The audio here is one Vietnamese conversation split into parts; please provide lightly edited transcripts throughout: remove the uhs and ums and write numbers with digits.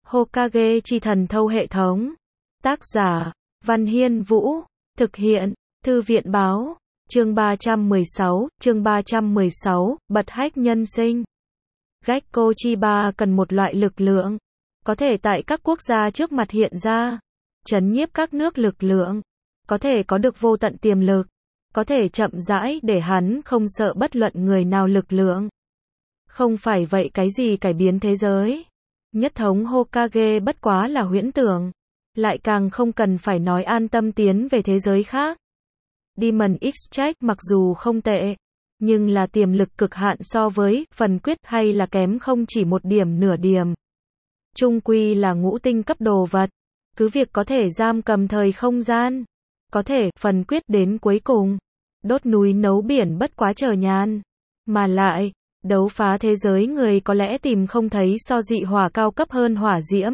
Hokage chi thần thâu hệ thống. Tác giả, Văn Hiên Vũ. Thực hiện, Thư viện Báo. Chương 316, bật hách nhân sinh. Gekko Chiba cần một loại lực lượng, có thể tại các quốc gia trước mặt hiện ra, trấn nhiếp các nước lực lượng, có thể có được vô tận tiềm lực, có thể chậm rãi để hắn không sợ bất luận người nào lực lượng. Không phải vậy cái gì cải biến thế giới. Nhất thống Hokage bất quá là huyễn tưởng, lại càng không cần phải nói an tâm tiến về thế giới khác. Demon Extract mặc dù không tệ, nhưng là tiềm lực cực hạn so với phần quyết hay là kém không chỉ một điểm nửa điểm. Chung quy là ngũ tinh cấp đồ vật, cứ việc có thể giam cầm thời không gian, có thể phần quyết đến cuối cùng, đốt núi nấu biển bất quá chờ nhàn, mà lại, đấu phá thế giới người có lẽ tìm không thấy so dị hỏa cao cấp hơn hỏa diễm.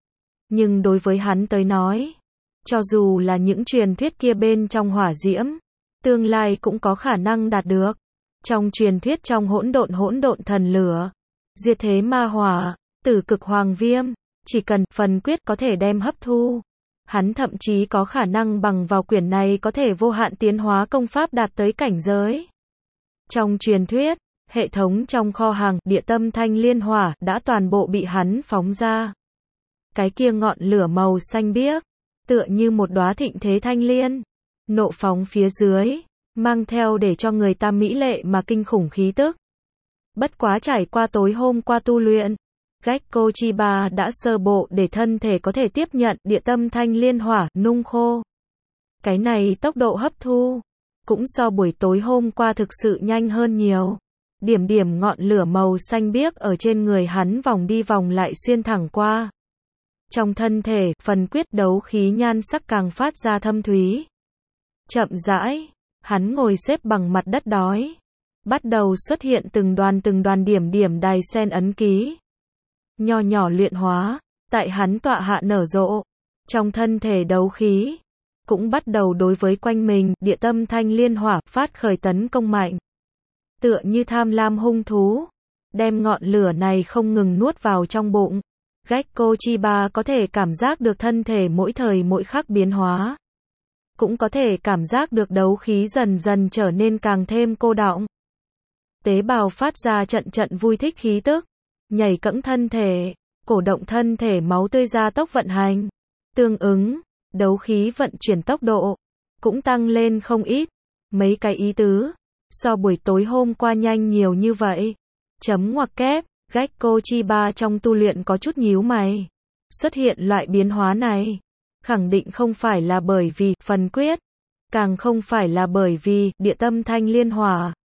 Nhưng đối với hắn tới nói, cho dù là những truyền thuyết kia bên trong hỏa diễm, tương lai cũng có khả năng đạt được. Trong truyền thuyết trong hỗn độn thần lửa, diệt thế ma hỏa, tử cực hoàng viêm, chỉ cần phần quyết có thể đem hấp thu, hắn thậm chí có khả năng bằng vào quyển này có thể vô hạn tiến hóa công pháp đạt tới cảnh giới. Trong truyền thuyết, hệ thống trong kho hàng địa tâm thanh liên hỏa đã toàn bộ bị hắn phóng ra. Cái kia ngọn lửa màu xanh biếc, tựa như một đóa thịnh thế thanh liên, nộ phóng phía dưới, mang theo để cho người ta mỹ lệ mà kinh khủng khí tức. Bất quá trải qua tối hôm qua tu luyện, Gekko Chiba đã sơ bộ để thân thể có thể tiếp nhận địa tâm thanh liên hỏa nung khô. Cái này tốc độ hấp thu cũng so buổi tối hôm qua thực sự nhanh hơn nhiều. Điểm điểm ngọn lửa màu xanh biếc ở trên người hắn vòng đi vòng lại xuyên thẳng qua. Trong thân thể, phần quyết đấu khí nhan sắc càng phát ra thâm thúy. Chậm rãi, hắn ngồi xếp bằng mặt đất đói. Bắt đầu xuất hiện từng đoàn điểm đài sen ấn ký. Nho nhỏ luyện hóa, tại hắn tọa hạ nở rộ. Trong thân thể đấu khí, cũng bắt đầu đối với quanh mình, địa tâm thanh liên hỏa, phát khởi tấn công mạnh. Tựa như tham lam hung thú, đem ngọn lửa này không ngừng nuốt vào trong bụng. Gekko Chiba có thể cảm giác được thân thể mỗi thời mỗi khắc biến hóa. Cũng có thể cảm giác được đấu khí dần dần trở nên càng thêm cô đọng. Tế bào phát ra trận vui thích khí tức, nhảy cẫng thân thể, cổ động thân thể máu tươi ra tốc vận hành. Tương ứng, đấu khí vận chuyển tốc độ, cũng tăng lên không ít. Mấy cái ý tứ, so buổi tối hôm qua nhanh nhiều như vậy. Chấm ngoặc kép. Gekko Chiba trong tu luyện có chút nhíu mày. Xuất hiện loại biến hóa này, khẳng định không phải là bởi vì phần quyết, càng không phải là bởi vì địa tâm thanh liên hỏa.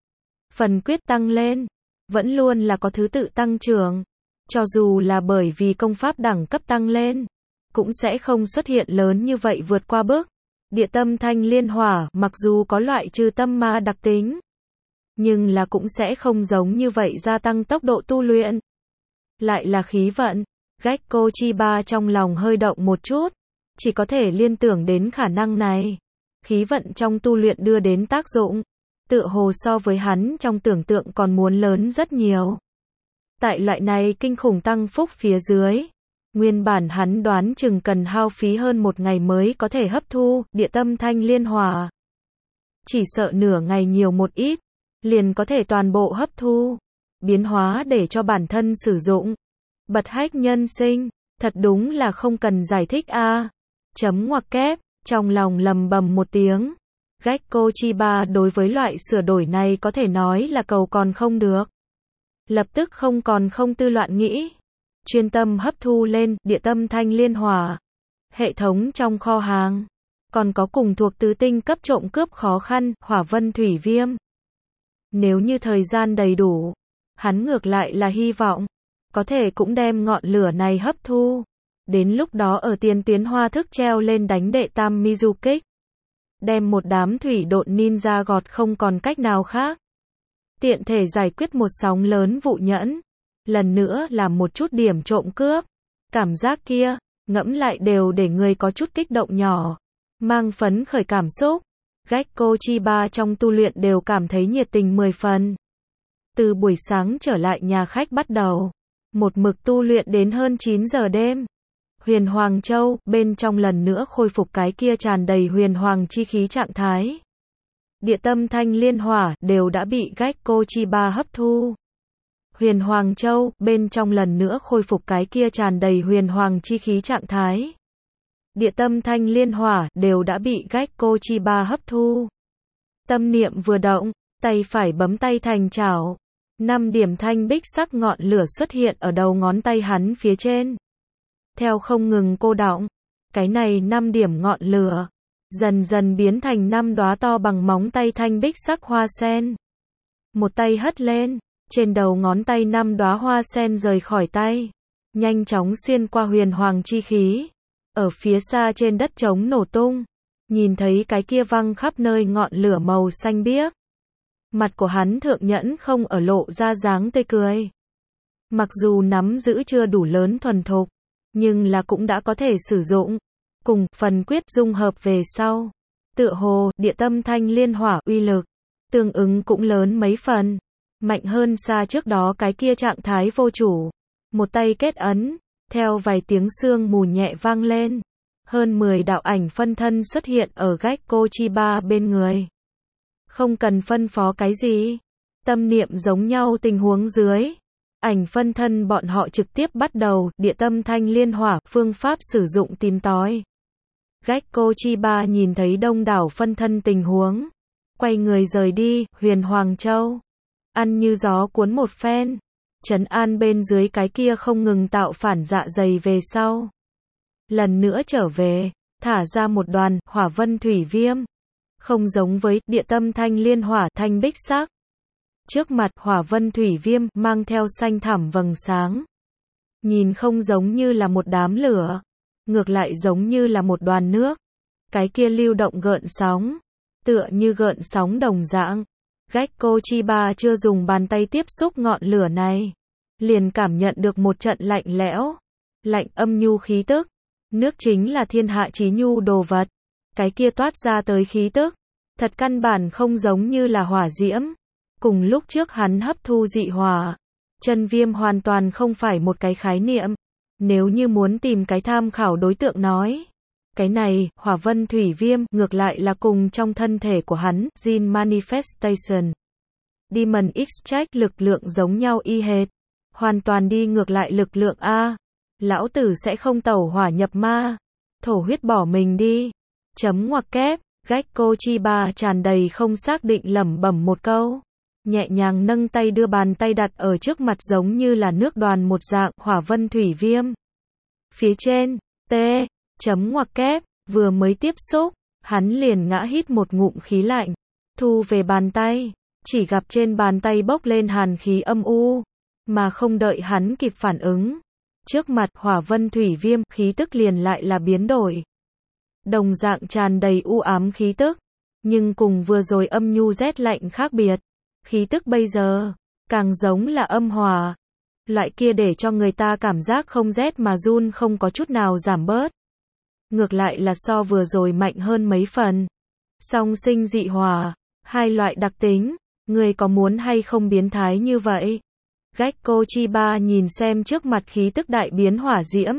Phần quyết tăng lên, vẫn luôn là có thứ tự tăng trưởng. Cho dù là bởi vì công pháp đẳng cấp tăng lên, cũng sẽ không xuất hiện lớn như vậy vượt qua bước. Địa tâm thanh liên hỏa mặc dù có loại trừ tâm ma đặc tính, nhưng là cũng sẽ không giống như vậy gia tăng tốc độ tu luyện. Lại là khí vận, Gekko Chiba trong lòng hơi động một chút, chỉ có thể liên tưởng đến khả năng này. Khí vận trong tu luyện đưa đến tác dụng, tựa hồ so với hắn trong tưởng tượng còn muốn lớn rất nhiều. Tại loại này kinh khủng tăng phúc phía dưới, nguyên bản hắn đoán chừng cần hao phí hơn một ngày mới có thể hấp thu địa tâm thanh liên hỏa. Chỉ sợ nửa ngày nhiều một ít, liền có thể toàn bộ hấp thu, biến hóa để cho bản thân sử dụng. Bật hách nhân sinh, thật đúng là không cần giải thích a. Chấm ngoặc kép, trong lòng lầm bầm một tiếng. Gekko Chiba đối với loại sửa đổi này có thể nói là cầu còn không được. Lập tức không tư loạn nghĩ, chuyên tâm hấp thu lên địa tâm thanh liên hỏa. Hệ thống trong kho hàng, còn có cùng thuộc tứ tinh cấp trộm cướp khó khăn, hỏa vân thủy viêm. Nếu như thời gian đầy đủ, hắn ngược lại là hy vọng, có thể cũng đem ngọn lửa này hấp thu. Đến lúc đó ở tiền tuyến hoa thức treo lên đánh đệ tam Mizukích. Đem một đám thủy độn ninja gọt không còn cách nào khác. Tiện thể giải quyết một sóng lớn vụ nhẫn. Lần nữa làm một chút điểm trộm cướp. Cảm giác kia, ngẫm lại đều để người có chút kích động nhỏ. Mang phấn khởi cảm xúc. Gekko Chiba trong tu luyện đều cảm thấy nhiệt tình 10 phần. Từ buổi sáng trở lại nhà khách bắt đầu, một mực tu luyện đến hơn 9 giờ đêm. Huyền Hoàng Châu, bên trong lần nữa khôi phục cái kia tràn đầy huyền hoàng chi khí trạng thái. Địa tâm thanh liên hỏa, đều đã bị Gekko Chiba hấp thu. Huyền Hoàng Châu, bên trong lần nữa khôi phục cái kia tràn đầy huyền hoàng chi khí trạng thái. Địa tâm thanh liên hỏa, đều đã bị Gekko Chiba hấp thu. Tâm niệm vừa động, tay phải bấm tay thành chảo. 5 điểm thanh bích sắc ngọn lửa xuất hiện ở đầu ngón tay hắn phía trên. Theo không ngừng cô đọng, cái này 5 điểm ngọn lửa, dần dần biến thành 5 đóa to bằng móng tay thanh bích sắc hoa sen. Một tay hất lên, trên đầu ngón tay 5 đóa hoa sen rời khỏi tay, nhanh chóng xuyên qua huyền hoàng chi khí, ở phía xa trên đất trống nổ tung, nhìn thấy cái kia văng khắp nơi ngọn lửa màu xanh biếc. Mặt của hắn thượng nhẫn không ở lộ ra dáng tươi cười. Mặc dù nắm giữ chưa đủ lớn thuần thục, nhưng là cũng đã có thể sử dụng. Cùng phần quyết dung hợp về sau, tựa hồ địa tâm thanh liên hỏa uy lực tương ứng cũng lớn mấy phần, mạnh hơn xa trước đó cái kia trạng thái vô chủ. Một tay kết ấn, theo vài tiếng sương mù nhẹ vang lên, hơn 10 đạo ảnh phân thân xuất hiện ở Gekko Chiba bên người. Không cần phân phó cái gì, tâm niệm giống nhau tình huống dưới, ảnh phân thân bọn họ trực tiếp bắt đầu địa tâm thanh liên hỏa phương pháp sử dụng tìm tòi. Gekko Chiba nhìn thấy đông đảo phân thân tình huống, quay người rời đi. Huyền Hoàng Châu ăn như gió cuốn một phen, trấn an bên dưới cái kia không ngừng tạo phản dạ dày về sau. Lần nữa trở về, thả ra một đoàn hỏa vân thủy viêm, không giống với địa tâm thanh liên hỏa thanh bích sắc. Trước mặt hỏa vân thủy viêm mang theo xanh thẳm vầng sáng, nhìn không giống như là một đám lửa, ngược lại giống như là một đoàn nước. Cái kia lưu động gợn sóng, tựa như gợn sóng đồng dạng. Gekko Chiba chưa dùng bàn tay tiếp xúc ngọn lửa này, liền cảm nhận được một trận lạnh lẽo, lạnh âm nhu khí tức. Nước chính là thiên hạ chí nhu đồ vật. Cái kia toát ra tới khí tức, thật căn bản không giống như là hỏa diễm. Cùng lúc trước hắn hấp thu dị hỏa, chân viêm hoàn toàn không phải một cái khái niệm. Nếu như muốn tìm cái tham khảo đối tượng nói, cái này, hỏa vân thủy viêm, ngược lại là cùng trong thân thể của hắn, Jin Manifestation, Demon Extract lực lượng giống nhau y hệt. Hoàn toàn đi ngược lại lực lượng A. Lão tử sẽ không tẩu hỏa nhập ma. Thổ huyết bỏ mình đi. Chấm ngoặc kép, Gekko Chiba tràn đầy không xác định lẩm bẩm một câu. Nhẹ nhàng nâng tay đưa bàn tay đặt ở trước mặt giống như là nước đoàn một dạng hỏa vân thủy viêm. Phía trên, T, chấm ngoặc kép, vừa mới tiếp xúc, hắn liền ngã hít một ngụm khí lạnh. Thu về bàn tay, chỉ gặp trên bàn tay bốc lên hàn khí âm u, mà không đợi hắn kịp phản ứng. Trước mặt hỏa vân thủy viêm, khí tức liền lại là biến đổi. Đồng dạng tràn đầy u ám khí tức, nhưng cùng vừa rồi âm nhu rét lạnh khác biệt. Khí tức bây giờ, càng giống là âm hòa. Loại kia để cho người ta cảm giác không rét mà run không có chút nào giảm bớt. Ngược lại là so vừa rồi mạnh hơn mấy phần. Song sinh dị hòa, hai loại đặc tính, người có muốn hay không biến thái như vậy? Gekko Chiba nhìn xem trước mặt khí tức đại biến hỏa diễm.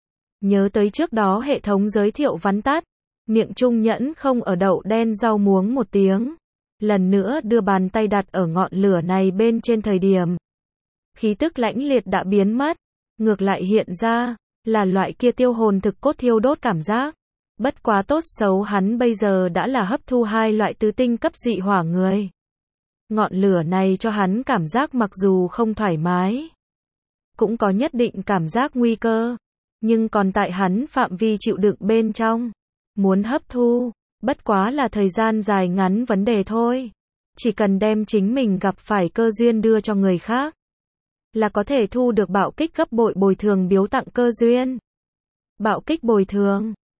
Nhớ tới trước đó hệ thống giới thiệu vắn tắt, miệng trung nhẫn không ở đậu đen rau muống một tiếng. Lần nữa đưa bàn tay đặt ở ngọn lửa này bên trên thời điểm. Khí tức lãnh liệt đã biến mất, ngược lại hiện ra, là loại kia tiêu hồn thực cốt thiêu đốt cảm giác. Bất quá tốt xấu hắn bây giờ đã là hấp thu hai loại tứ tinh cấp dị hỏa người. Ngọn lửa này cho hắn cảm giác mặc dù không thoải mái, cũng có nhất định cảm giác nguy cơ, nhưng còn tại hắn phạm vi chịu đựng bên trong. Muốn hấp thu, bất quá là thời gian dài ngắn vấn đề thôi. Chỉ cần đem chính mình gặp phải cơ duyên đưa cho người khác, là có thể thu được bạo kích gấp bội bồi thường biếu tặng cơ duyên. Bạo kích bồi thường